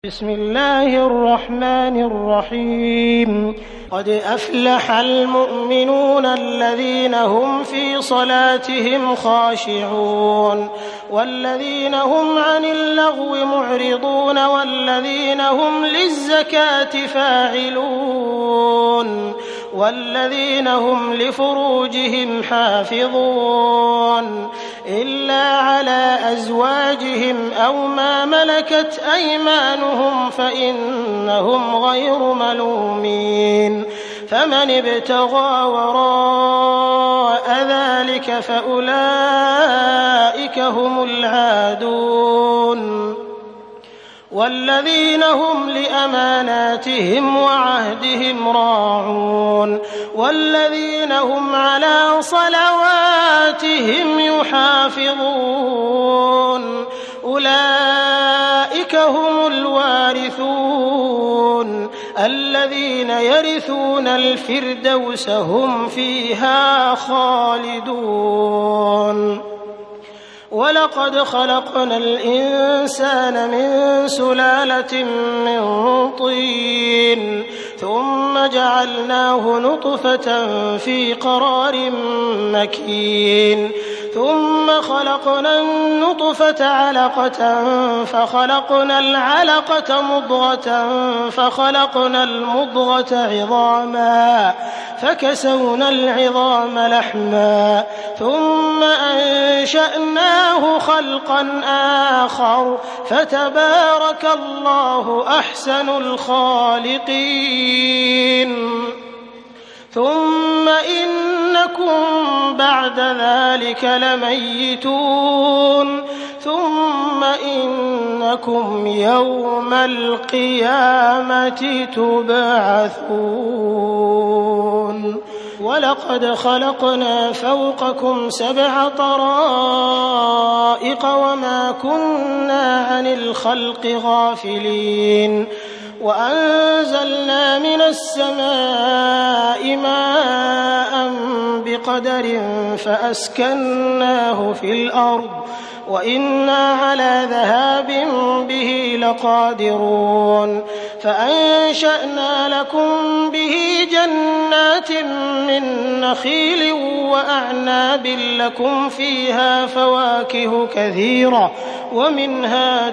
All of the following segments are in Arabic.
بسم الله الرحمن الرحيم قد أفلح المؤمنون الذين هم في صلاتهم خاشعون والذين هم عن اللغو معرضون والذين هم للزكاة فاعلون والذين هم لفروجهم حافظون إلا على أزواجهم أو ما ملكت أيمانهم فإنهم غير ملومين فمن ابتغى وراء ذلك فأولئك هم العادون والذين هم لأماناتهم وعهدهم راعون والذين هم على صلواتهم يحافظون أولئك هم الوارثون الذين يرثون الفردوس هم فيها خالدون ولقد خلقنا الإنسان من سلالة من طين ثم جعلناه نطفة في قرار مكين ثم خلقنا النطفة علقة فخلقنا العلقة مضغة فخلقنا المضغة عظاما فكسونا العظام لحما ثم أنشأناه خلقا آخر فتبارك الله أحسن الخالقين ثم إنكم بعد ذلك لميتون ثم إنكم يوم القيامة تبعثون ولقد خلقنا فوقكم 7 طرائق وما كنا عن الخلق غافلين وأنزلنا من السماء ماء بقدر فأسكناه في الأرض وإنا على ذهاب به لقادرون فأنشأنا لكم به جنات من نخيل وأعناب لكم فيها فواكه كثيرة ومنها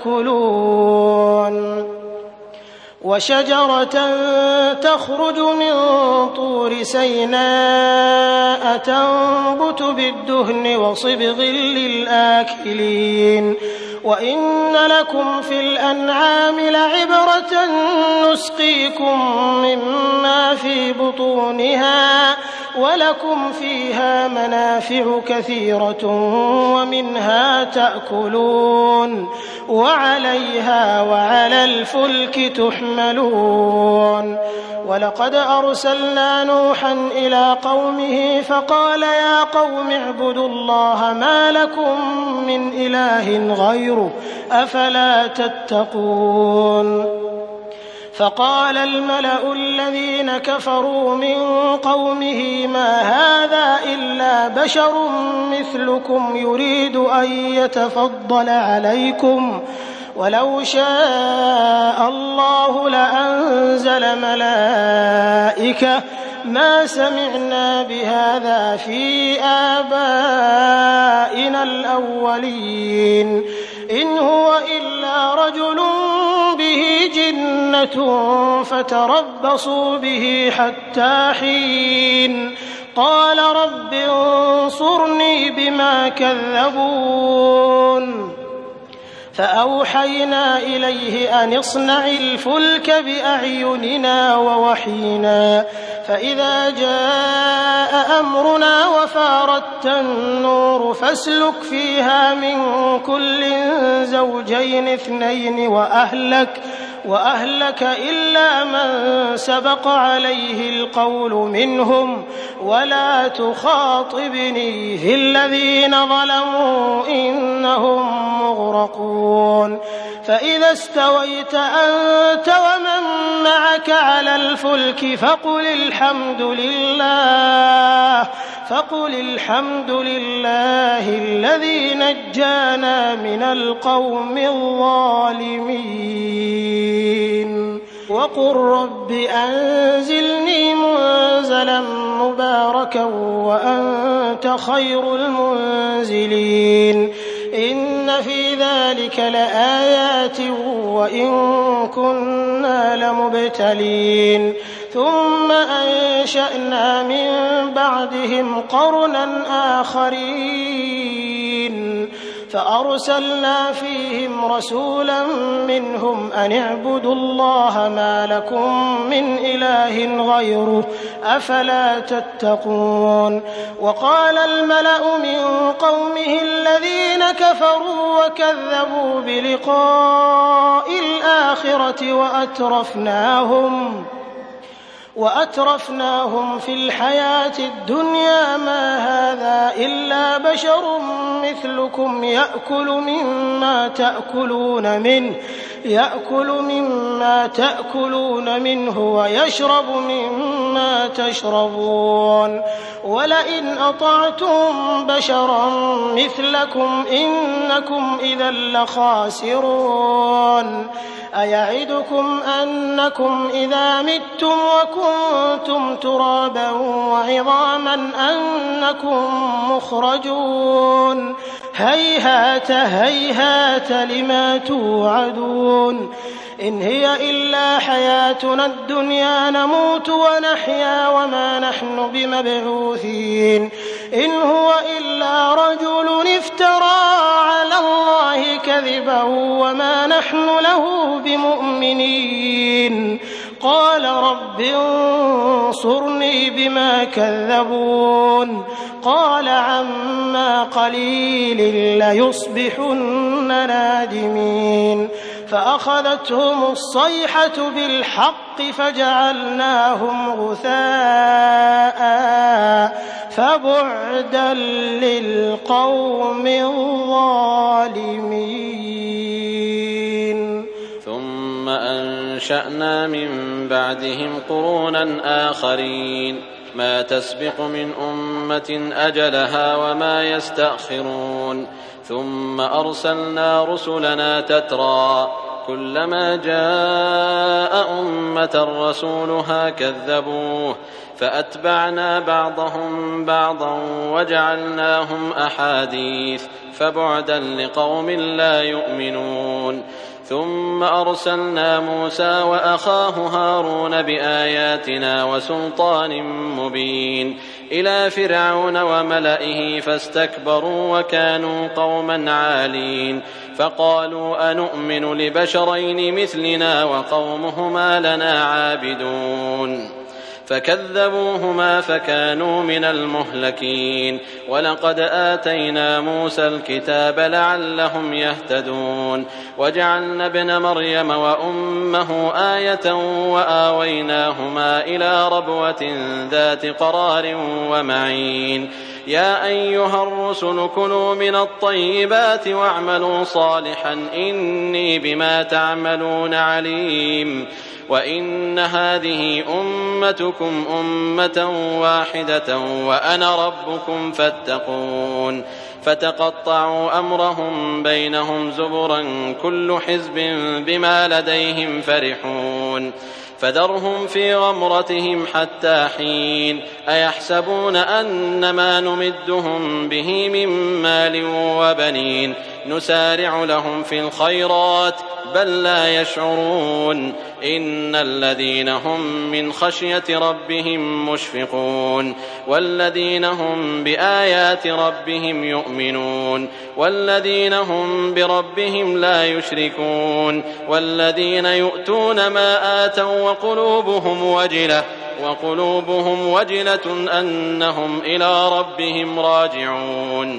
تأكلون وشجرة تخرج من طور سيناء تنبت بالدهن وصبغ للآكلين وإن لكم في الأنعام لعبرة نسقيكم مما في بطونها ولكم فيها منافع كثيرة ومنها تأكلون وعليها وعلى الفلك تحملون ولقد أرسلنا نوحا إلى قومه فقال يا قوم اعبدوا الله ما لكم من إله غيره أفلا تتقون فقال الملأ الذين كفروا من قومه ما هذا إلا بشر مثلكم يريد أن يتفضل عليكم ولو شاء الله لأنزل ملائكة ما سمعنا بهذا في آبائنا الأولين إن هو إلا رجل به جنة فتربصوا به حتى حين قال رب انصرني بما كذبون فأوحينا إليه أن اصنع الفلك بأعيننا ووحينا فإذا جاء أمرنا وفارت النور فاسلك فيها من كل زوجين 2 وأهلك إلا من سبق عليه القول منهم ولا تخاطبني في الذين ظلموا إنهم مغرقون فإذا استويت أنت ومن معك على الفلك فقل الحمد لله الذي نجانا من القوم الظالمين. وقل رب أنزلني منزلا مباركا وأنت خير المنزلين إن في ذلك لآيات وإن كنا لمبتلين ثم أنشأنا من بعدهم قرنا آخرين فأرسلنا فيهم رسولا منهم أن اعبدوا الله ما لكم من إله غيره أفلا تتقون وقال الملأ من قومه الذين كفروا وكذبوا بلقاء الآخرة وأترفناهم في الحياة الدنيا ما هذا إلا بشر مثلكم يأكل مما تأكلون منه ويشرب مما تشربون ولئن أطعتم بشرا مثلكم إنكم إذا لخاسرون أيعدكم أنكم إذا متم وكنتم ترابا وعظاما أنكم مخرجون هيهات هيهات لما توعدون إن هي إلا حياتنا الدنيا نموت ونحيا وما نحن بمبعوثين إن هو إلا رجل افترى على الله كذبا وما نحن له بمؤمنين قال رب انصرني بما كذبون قال عما قليل ليصبحن نادمين فأخذتهم الصيحة بالحق فجعلناهم غثاء فبعدا للقوم الظالمين ثم أنشأنا من بعدهم قرونا آخرين ما تسبق من أمة أجلها وما يستأخرون ثم أرسلنا رسلنا تترى كلما جاء أمة رسولها كذبوه فأتبعنا بعضهم بعضا وجعلناهم أحاديث فبعدا لقوم لا يؤمنون ثم أرسلنا موسى وأخاه هارون بآياتنا وسلطان مبين إلى فرعون وملئه فاستكبروا وكانوا قوما عالين فقالوا أنؤمن لبشرين مثلنا وقومهما لنا عابدون فكذبوهما فكانوا من المهلكين ولقد آتينا موسى الكتاب لعلهم يهتدون وجعلنا ابن مريم وأمه آية وآويناهما إلى ربوة ذات قرار ومعين يا أيها الرسل كلوا من الطيبات واعملوا صالحا إني بما تعملون عليم وإن هذه أمتكم أمة واحدة وأنا ربكم فاتقون فتقطعوا أمرهم بينهم زبرا كل حزب بما لديهم فرحون فذرهم في غمرتهم حتى حين أيحسبون أن ما نمدهم به من مال وبنين نسارع لهم في الخيرات بل لا يشعرون إن الذين هم من خشية ربهم مشفقون والذين هم بآيات ربهم يؤمنون والذين هم بربهم لا يشركون والذين يؤتون ما آتوا وقلوبهم وجلة أنهم إلى ربهم راجعون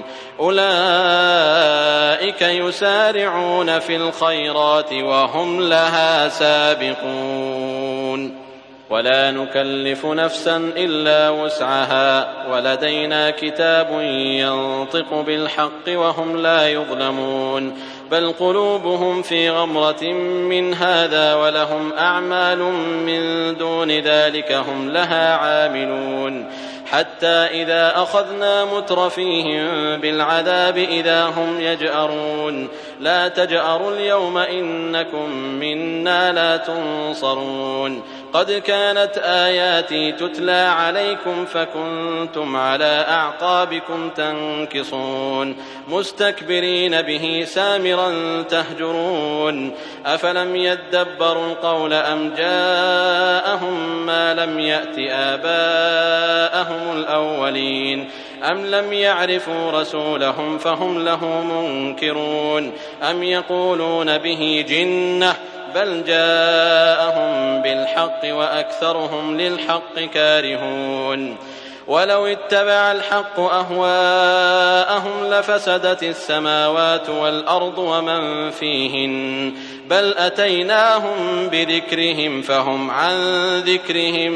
أولئك يسارعون في الخيرات وهم لها سابقون ولا نكلف نفسا إلا وسعها ولدينا كتاب ينطق بالحق وهم لا يظلمون بل قلوبهم في غمرة من هذا ولهم أعمال من دون ذلك هم لها عاملون حتى إذا أخذنا مترفيهم بالعذاب إذا هم يجأرون لا تجأروا اليوم إنكم منا لا تنصرون قد كانت آياتي تتلى عليكم فكنتم على أعقابكم تنكصون مستكبرين به سامرا تهجرون أفلم يدبروا القول أم جاءهم ما لم يأت آباءهم الأولين أم لم يعرفوا رسولهم فهم له منكرون أم يقولون به جنة بل جاءهم بالحق وأكثرهم للحق كارهون ولو اتبع الحق أهواءهم لفسدت السماوات والأرض ومن فيهن بل أتيناهم بذكرهم فهم عن ذكرهم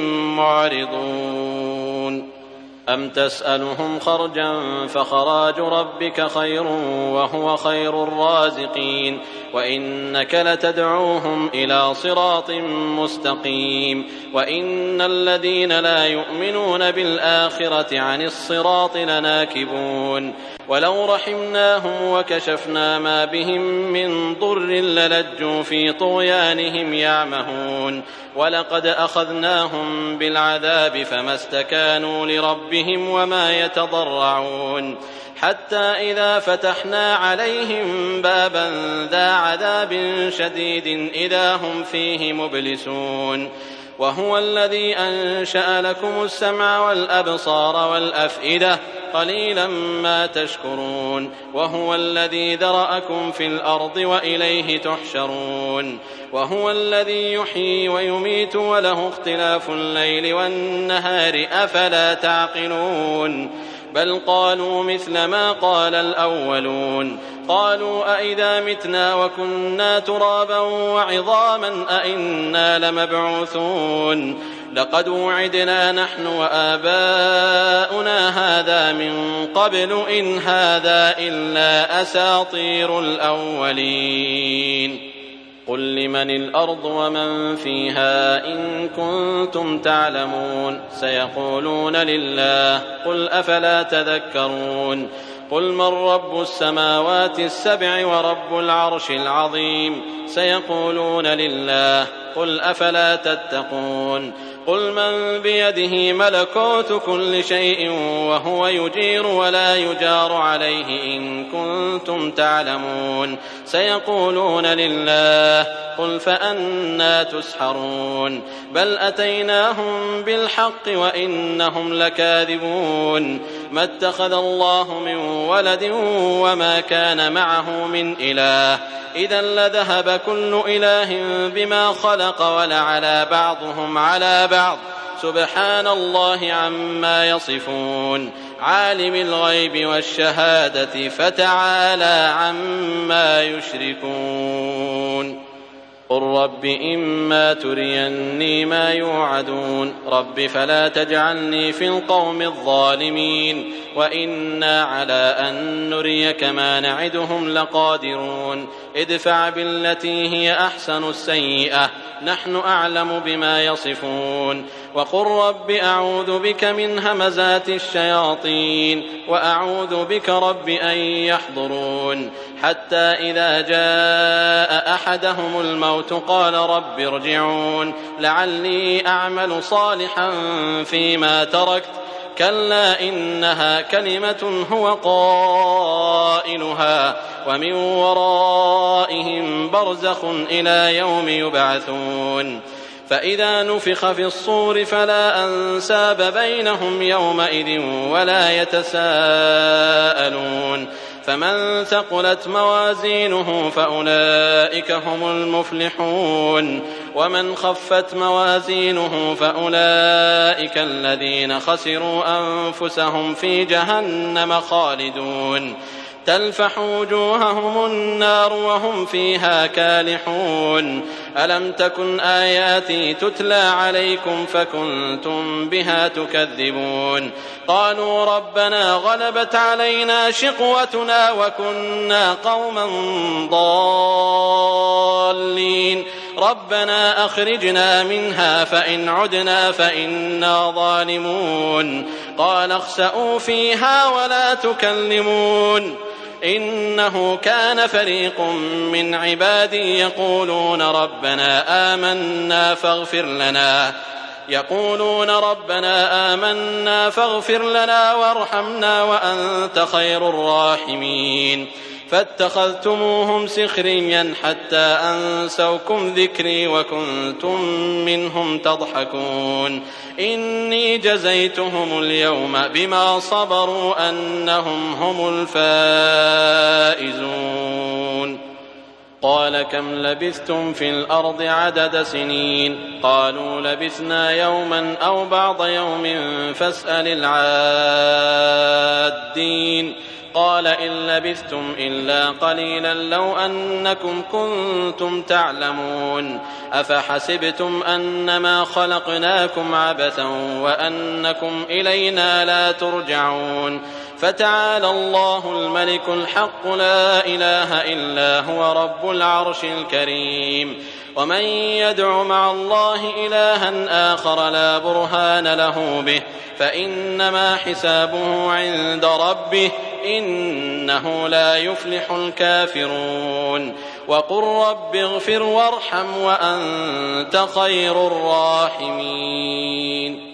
معرضون أم تسألهم خرجا فخراج ربك خير وهو خير الرازقين وإنك لتدعوهم إلى صراط مستقيم وإن الذين لا يؤمنون بالآخرة عن الصراط لناكبون ولو رحمناهم وكشفنا ما بهم من ضر للجوا في طغيانهم يعمهون ولقد أخذناهم بالعذاب فما استكانوا لربهم وما يتضرعون حتى إذا فتحنا عليهم بابا ذا عذاب شديد إذا هم فيه مبلسون وهو الذي أنشأ لكم السمع والأبصار والأفئدة قليلا ما تشكرون وهو الذي ذرأكم في الأرض وإليه تحشرون وهو الذي يحيي ويميت وله اختلاف الليل والنهار أفلا تعقلون بل قالوا مثل ما قال الأولون قالوا أئذا متنا وكنا ترابا وعظاما أئنا لمبعوثون لقد وعدنا نحن وآباؤنا هذا من قبل إن هذا إلا أساطير الأولين قل لمن الأرض ومن فيها إن كنتم تعلمون سيقولون لله قل أفلا تذكرون قل من رب السماوات السبع ورب العرش العظيم سيقولون لله قل أفلا تتقون قل من بيده ملكوت كل شيء وهو يجير ولا يجار عليه إن كنتم تعلمون سيقولون لله قل فأنى تسحرون بل أتيناهم بالحق وإنهم لكاذبون ما اتخذ الله من ولد وما كان معه من إله إذا لذهب كل إله بما خلق ولعلى بعضهم على بعض سبحان الله عما يصفون عالم الغيب والشهادة فتعالى عما يشركون قل رب إما تريني ما يوعدون رب فلا تجعلني في القوم الظالمين وإنا على أن نريك ما نعدهم لقادرون ادفع بالتي هي أحسن السيئة نحن أعلم بما يصفون وقل رب أعوذ بك من همزات الشياطين وأعوذ بك رب أن يحضرون حتى إذا جاء أحدهم الموت قال رب ارجعون لعلي أعمل صالحا فيما تركت كلا إنها كلمة هو قائلها ومن ورائهم برزخ إلى يوم يبعثون فإذا نفخ في الصور فلا أنساب بينهم يومئذ ولا يتساءلون فمن ثقلت موازينه فأولئك هم المفلحون ومن خفت موازينه فأولئك الذين خسروا أنفسهم في جهنم خالدون تلفح وجوههم النار وهم فيها كالحون ألم تكن آياتي تتلى عليكم فكنتم بها تكذبون قالوا ربنا غلبت علينا شقوتنا وكنا قوما ضالين ربنا أخرجنا منها فإن عدنا فإنا ظالمون قال اخسئوا فيها ولا تكلمون إنه كان فريق من عبادي يقولون ربنا آمنا فاغفر لنا وارحمنا وأنت خير الراحمين فاتخذتموهم سخريا حتى أنسوكم ذكري وكنتم منهم تضحكون إني جزيتهم اليوم بما صبروا أنهم هم الفائزون قال كم لبثتم في الأرض عدد سنين قالوا لبثنا يوما أو بعض يوم فاسأل العادين قال إن لبثتم إلا قليلا لو أنكم كنتم تعلمون أفحسبتم أنما خلقناكم عبثا وأنكم إلينا لا ترجعون فتعالى الله الملك الحق لا إله إلا هو رب العرش الكريم ومن يدع مع الله إلها آخر لا برهان له به فإنما حسابه عند ربه إنه لا يفلح الكافرون وقل رب اغفر وارحم وأنت خير الراحمين